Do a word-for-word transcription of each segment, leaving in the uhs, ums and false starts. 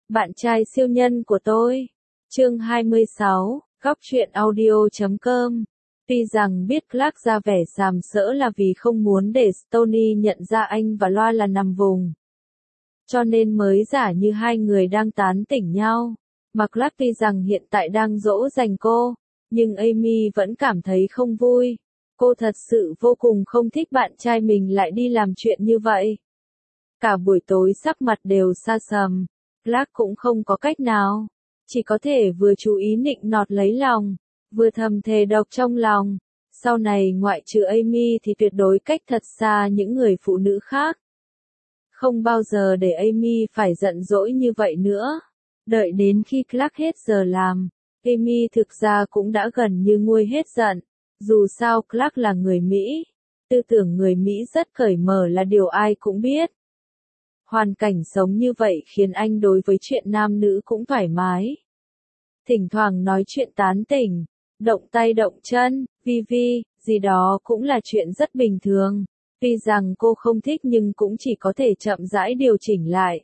Bạn trai siêu nhân của tôi. Chương hai mươi sáu, góc truyện audio chấm com. Tuy rằng biết Clark ra vẻ sàm sỡ là vì không muốn để Stoney nhận ra anh và Loa là nằm vùng, cho nên mới giả như hai người đang tán tỉnh nhau. Mà Clark tuy rằng hiện tại đang dỗ dành cô, nhưng Amy vẫn cảm thấy không vui. Cô thật sự vô cùng không thích bạn trai mình lại đi làm chuyện như vậy. Cả buổi tối sắc mặt đều xa sầm. Clark cũng không có cách nào, chỉ có thể vừa chú ý nịnh nọt lấy lòng, vừa thầm thề độc trong lòng. Sau này ngoại trừ Amy thì tuyệt đối cách thật xa những người phụ nữ khác. Không bao giờ để Amy phải giận dỗi như vậy nữa. Đợi đến khi Clark hết giờ làm, Amy thực ra cũng đã gần như nguôi hết giận. Dù sao Clark là người Mỹ, tư tưởng người Mỹ rất cởi mở là điều ai cũng biết. Hoàn cảnh sống như vậy khiến anh đối với chuyện nam nữ cũng thoải mái. Thỉnh thoảng nói chuyện tán tỉnh, động tay động chân, vi vi, gì đó cũng là chuyện rất bình thường. Tuy rằng cô không thích nhưng cũng chỉ có thể chậm rãi điều chỉnh lại.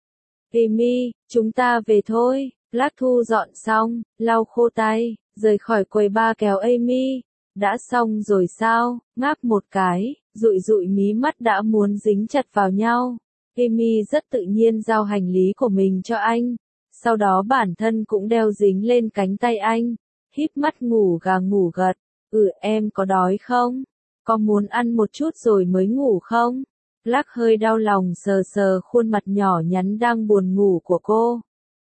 Amy, chúng ta về thôi. Clark thu dọn xong, lau khô tay, rời khỏi quầy bar kéo Amy. Đã xong rồi sao? Ngáp một cái, dụi dụi mí mắt đã muốn dính chặt vào nhau. Amy rất tự nhiên giao hành lý của mình cho anh, sau đó bản thân cũng đeo dính lên cánh tay anh, híp mắt ngủ gà ngủ gật. Ừ, em có đói không? Có muốn ăn một chút rồi mới ngủ không? Clark hơi đau lòng sờ sờ khuôn mặt nhỏ nhắn đang buồn ngủ của cô.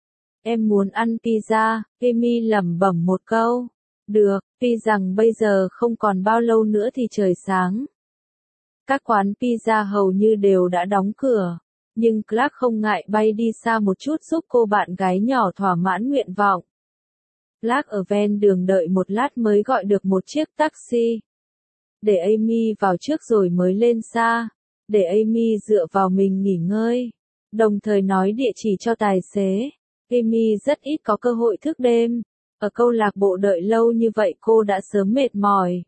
Em muốn ăn pizza, Amy lẩm bẩm một câu. Được, tuy rằng bây giờ không còn bao lâu nữa thì trời sáng. Các quán pizza hầu như đều đã đóng cửa, nhưng Clark không ngại bay đi xa một chút giúp cô bạn gái nhỏ thỏa mãn nguyện vọng. Clark ở ven đường đợi một lát mới gọi được một chiếc taxi. Để Amy vào trước rồi mới lên xa, để Amy dựa vào mình nghỉ ngơi, đồng thời nói địa chỉ cho tài xế. Amy rất ít có cơ hội thức đêm, ở câu lạc bộ đợi lâu như vậy cô đã sớm mệt mỏi.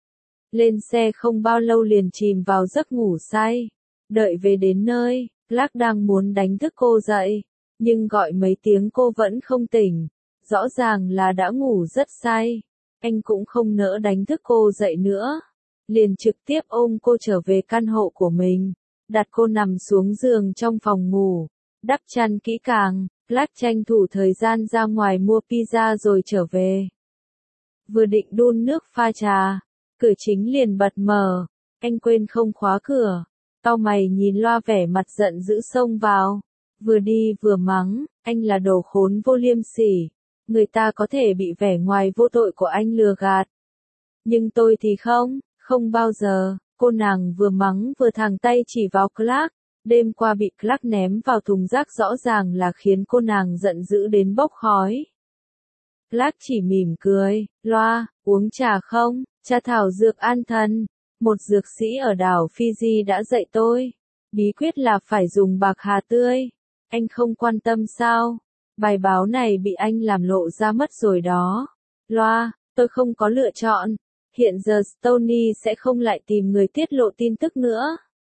Lên xe không bao lâu liền chìm vào giấc ngủ say. Đợi về đến nơi, Clark đang muốn đánh thức cô dậy, nhưng gọi mấy tiếng cô vẫn không tỉnh. Rõ ràng là đã ngủ rất say. Anh cũng không nỡ đánh thức cô dậy nữa, liền trực tiếp ôm cô trở về căn hộ của mình, đặt cô nằm xuống giường trong phòng ngủ, đắp chăn kỹ càng. Clark tranh thủ thời gian ra ngoài mua pizza rồi trở về. Vừa định đun nước pha trà, cửa chính liền bật mở, anh quên không khóa cửa, cau mày nhìn Loa vẻ mặt giận dữ xông vào, vừa đi vừa mắng, anh là đồ khốn vô liêm sỉ, người ta có thể bị vẻ ngoài vô tội của anh lừa gạt, nhưng tôi thì không, không bao giờ. Cô nàng vừa mắng vừa thẳng tay chỉ vào Clark, đêm qua bị Clark ném vào thùng rác rõ ràng là khiến cô nàng giận dữ đến bốc khói. Clark chỉ mỉm cười, Loa, uống trà không? Trà thảo dược an thần, một dược sĩ ở đảo Fiji đã dạy tôi. Bí quyết là phải dùng bạc hà tươi. Anh không quan tâm sao? Bài báo này bị anh làm lộ ra mất rồi đó. Loa, tôi không có lựa chọn. Hiện giờ Stoney sẽ không lại tìm người tiết lộ tin tức nữa.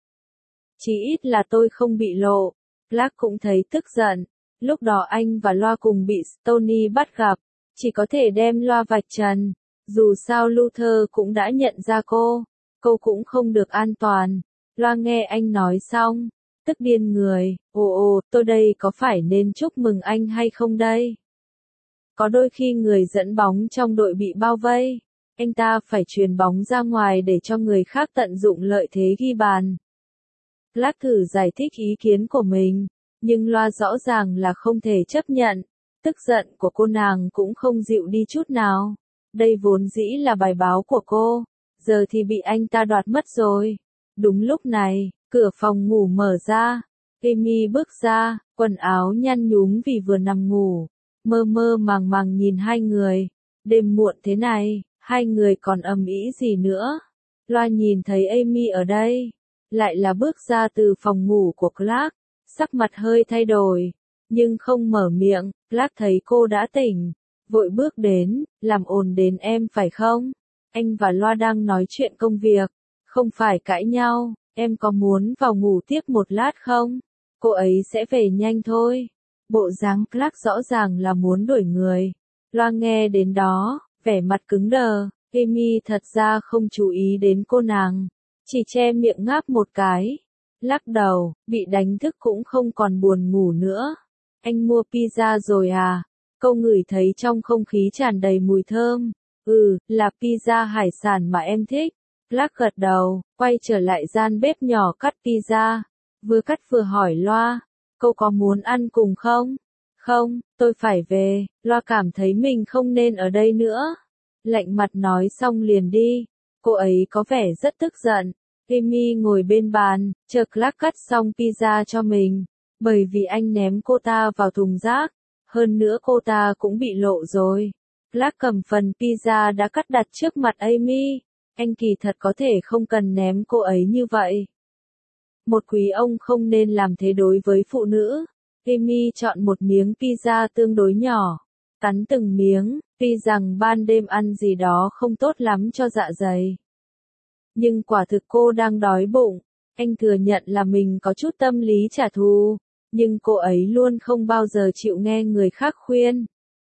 Chỉ ít là tôi không bị lộ. Clark cũng thấy tức giận. Lúc đó anh và Loa cùng bị Stoney bắt gặp, chỉ có thể đem Loa vạch trần. Dù sao Luther cũng đã nhận ra cô, cô cũng không được an toàn. Loa nghe anh nói xong, tức điên người, ồ ồ, tôi đây có phải nên chúc mừng anh hay không đây? Có đôi khi người dẫn bóng trong đội bị bao vây, anh ta phải chuyền bóng ra ngoài để cho người khác tận dụng lợi thế ghi bàn. Clark thử giải thích ý kiến của mình, nhưng Loa rõ ràng là không thể chấp nhận. Tức giận của cô nàng cũng không dịu đi chút nào. Đây vốn dĩ là bài báo của cô, giờ thì bị anh ta đoạt mất rồi. Đúng lúc này, cửa phòng ngủ mở ra. Amy bước ra, quần áo nhăn nhúm vì vừa nằm ngủ, mơ mơ màng màng nhìn hai người. Đêm muộn thế này, hai người còn ầm ĩ gì nữa? Loa nhìn thấy Amy ở đây, lại là bước ra từ phòng ngủ của Clark, sắc mặt hơi thay đổi, nhưng không mở miệng. Clark thấy cô đã tỉnh, vội bước đến, làm ồn đến em phải không? Anh và Loa đang nói chuyện công việc, không phải cãi nhau, em có muốn vào ngủ tiếp một lát không? Cô ấy sẽ về nhanh thôi. Bộ dáng Clark rõ ràng là muốn đuổi người. Loa nghe đến đó, vẻ mặt cứng đờ, Amy thật ra không chú ý đến cô nàng, chỉ che miệng ngáp một cái, lắc đầu, bị đánh thức cũng không còn buồn ngủ nữa. Anh mua pizza rồi à? Câu ngửi thấy trong không khí tràn đầy mùi thơm. Ừ, là pizza hải sản mà em thích. Clark gật đầu, quay trở lại gian bếp nhỏ cắt pizza. Vừa cắt vừa hỏi Loa, cô có muốn ăn cùng không? Không, tôi phải về. Loa cảm thấy mình không nên ở đây nữa. Lạnh mặt nói xong liền đi. Cô ấy có vẻ rất tức giận. Amy ngồi bên bàn, chờ Clark cắt xong pizza cho mình. Bởi vì anh ném cô ta vào thùng rác. Hơn nữa cô ta cũng bị lộ rồi. Clark cầm phần pizza đã cắt đặt trước mặt Amy. Anh kỳ thật có thể không cần ném cô ấy như vậy. Một quý ông không nên làm thế đối với phụ nữ. Amy chọn một miếng pizza tương đối nhỏ. Cắn từng miếng, tuy rằng ban đêm ăn gì đó không tốt lắm cho dạ dày. Nhưng quả thực cô đang đói bụng. Anh thừa nhận là mình có chút tâm lý trả thù. Nhưng cô ấy luôn không bao giờ chịu nghe người khác khuyên.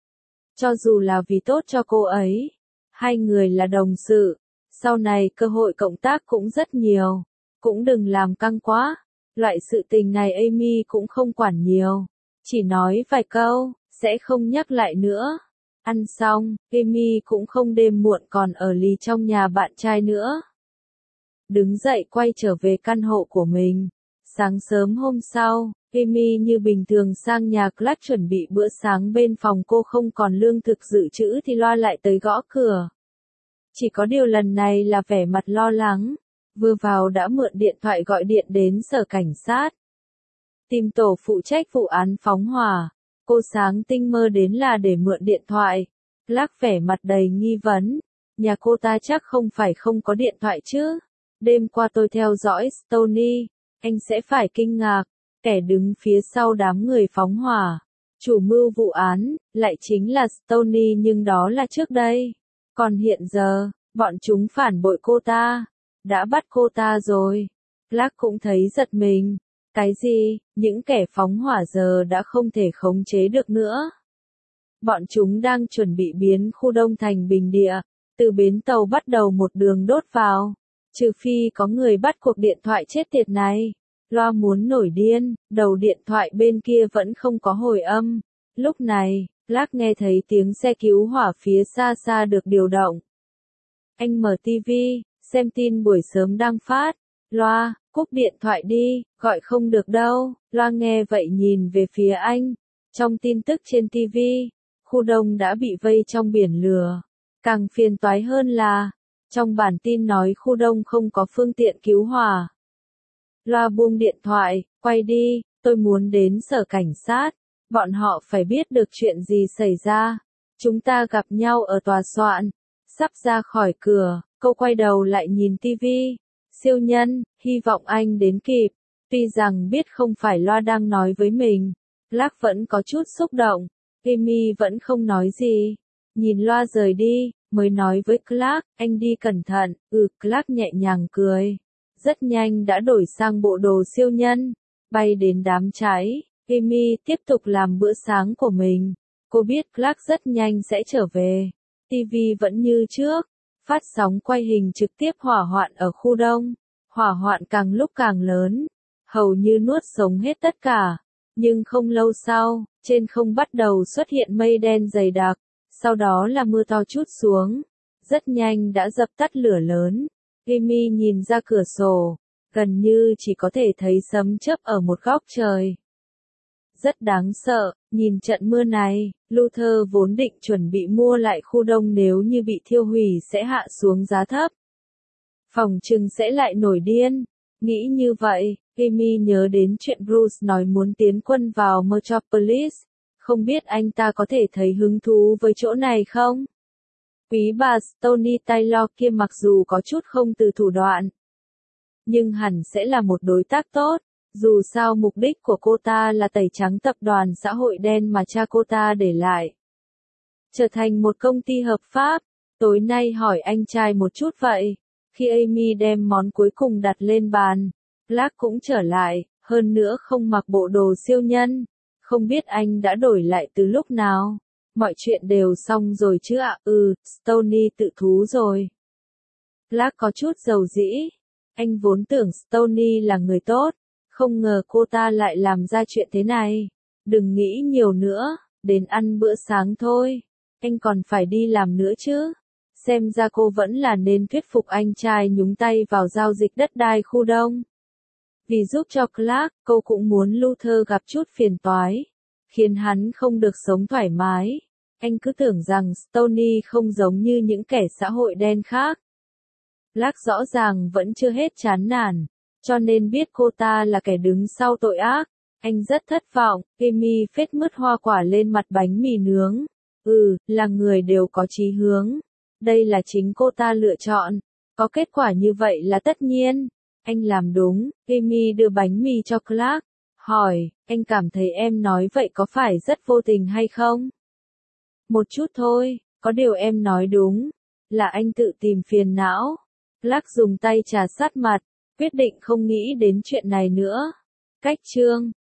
Cho dù là vì tốt cho cô ấy. Hai người là đồng sự. Sau này cơ hội cộng tác cũng rất nhiều. Cũng đừng làm căng quá. Loại sự tình này Amy cũng không quản nhiều. Chỉ nói vài câu, sẽ không nhắc lại nữa. Ăn xong, Amy cũng không đêm muộn còn ở lì trong nhà bạn trai nữa. Đứng dậy quay trở về căn hộ của mình. Sáng sớm hôm sau, Amy như bình thường sang nhà Clark chuẩn bị bữa sáng bên phòng cô không còn lương thực dự trữ thì Loa lại tới gõ cửa. Chỉ có điều lần này là vẻ mặt lo lắng. Vừa vào đã mượn điện thoại gọi điện đến sở cảnh sát. Tìm tổ phụ trách vụ án phóng hỏa. Cô sáng tinh mơ đến là để mượn điện thoại. Clark vẻ mặt đầy nghi vấn. Nhà cô ta chắc không phải không có điện thoại chứ. Đêm qua tôi theo dõi Stoney. Anh sẽ phải kinh ngạc. Kẻ đứng phía sau đám người phóng hỏa. Chủ mưu vụ án, lại chính là Stoney nhưng đó là trước đây. Còn hiện giờ, bọn chúng phản bội cô ta. Đã bắt cô ta rồi. Clark cũng thấy giật mình. Cái gì, những kẻ phóng hỏa giờ đã không thể khống chế được nữa. Bọn chúng đang chuẩn bị biến khu đông thành bình địa. Từ bến tàu bắt đầu một đường đốt vào. Trừ phi có người bắt cuộc điện thoại chết tiệt này. Loa muốn nổi điên, đầu điện thoại bên kia vẫn không có hồi âm. Lúc này, Clark nghe thấy tiếng xe cứu hỏa phía xa xa được điều động. Anh mở tivi, xem tin buổi sớm đang phát. Loa, cúp điện thoại đi, gọi không được đâu. Loa nghe vậy nhìn về phía anh. Trong tin tức trên tivi, khu đông đã bị vây trong biển lửa. Càng phiền toái hơn là, trong bản tin nói khu đông không có phương tiện cứu hỏa. Loa buông điện thoại, quay đi, tôi muốn đến sở cảnh sát. Bọn họ phải biết được chuyện gì xảy ra. Chúng ta gặp nhau ở tòa soạn. Sắp ra khỏi cửa, cô quay đầu lại nhìn tivi. Siêu nhân, hy vọng anh đến kịp. Tuy rằng biết không phải Loa đang nói với mình. Clark vẫn có chút xúc động. Amy vẫn không nói gì. Nhìn Loa rời đi, mới nói với Clark, anh đi cẩn thận. Ừ, Clark nhẹ nhàng cười. Rất nhanh đã đổi sang bộ đồ siêu nhân. Bay đến đám cháy. Amy tiếp tục làm bữa sáng của mình. Cô biết Clark rất nhanh sẽ trở về. tivi vẫn như trước. Phát sóng quay hình trực tiếp hỏa hoạn ở khu đông. Hỏa hoạn càng lúc càng lớn. Hầu như nuốt sống hết tất cả. Nhưng không lâu sau, trên không bắt đầu xuất hiện mây đen dày đặc. Sau đó là mưa to trút xuống. Rất nhanh đã dập tắt lửa lớn. Amy nhìn ra cửa sổ. Gần như chỉ có thể thấy sấm chớp ở một góc trời. Rất đáng sợ, nhìn trận mưa này, Luther vốn định chuẩn bị mua lại khu đông nếu như bị thiêu hủy sẽ hạ xuống giá thấp. Phòng trừng sẽ lại nổi điên. Nghĩ như vậy, Amy nhớ đến chuyện Bruce nói muốn tiến quân vào Metropolis. Không biết anh ta có thể thấy hứng thú với chỗ này không? Quý bà Stoney Taylor kia mặc dù có chút không từ thủ đoạn. Nhưng hẳn sẽ là một đối tác tốt. Dù sao mục đích của cô ta là tẩy trắng tập đoàn xã hội đen mà cha cô ta để lại. Trở thành một công ty hợp pháp. Tối nay hỏi anh trai một chút vậy. Khi Amy đem món cuối cùng đặt lên bàn, Clark cũng trở lại, hơn nữa không mặc bộ đồ siêu nhân. Không biết anh đã đổi lại từ lúc nào? Mọi chuyện đều xong rồi chứ ạ? Ừ, Stoney tự thú rồi. Clark có chút dầu dĩ. Anh vốn tưởng Stoney là người tốt. Không ngờ cô ta lại làm ra chuyện thế này. Đừng nghĩ nhiều nữa, đến ăn bữa sáng thôi. Anh còn phải đi làm nữa chứ. Xem ra cô vẫn là nên thuyết phục anh trai nhúng tay vào giao dịch đất đai khu đông. Vì giúp cho Clark, cô cũng muốn Luther gặp chút phiền toái, khiến hắn không được sống thoải mái. Anh cứ tưởng rằng Stoney không giống như những kẻ xã hội đen khác. Clark rõ ràng vẫn chưa hết chán nản, cho nên biết cô ta là kẻ đứng sau tội ác. Anh rất thất vọng. Amy phết mứt hoa quả lên mặt bánh mì nướng. Ừ, là người đều có chí hướng. Đây là chính cô ta lựa chọn. Có kết quả như vậy là tất nhiên. Anh làm đúng. Amy đưa bánh mì cho Clark. Hỏi, anh cảm thấy em nói vậy có phải rất vô tình hay không? Một chút thôi, có điều em nói đúng. Là anh tự tìm phiền não. Clark dùng tay trà sát mặt, quyết định không nghĩ đến chuyện này nữa. Cách chương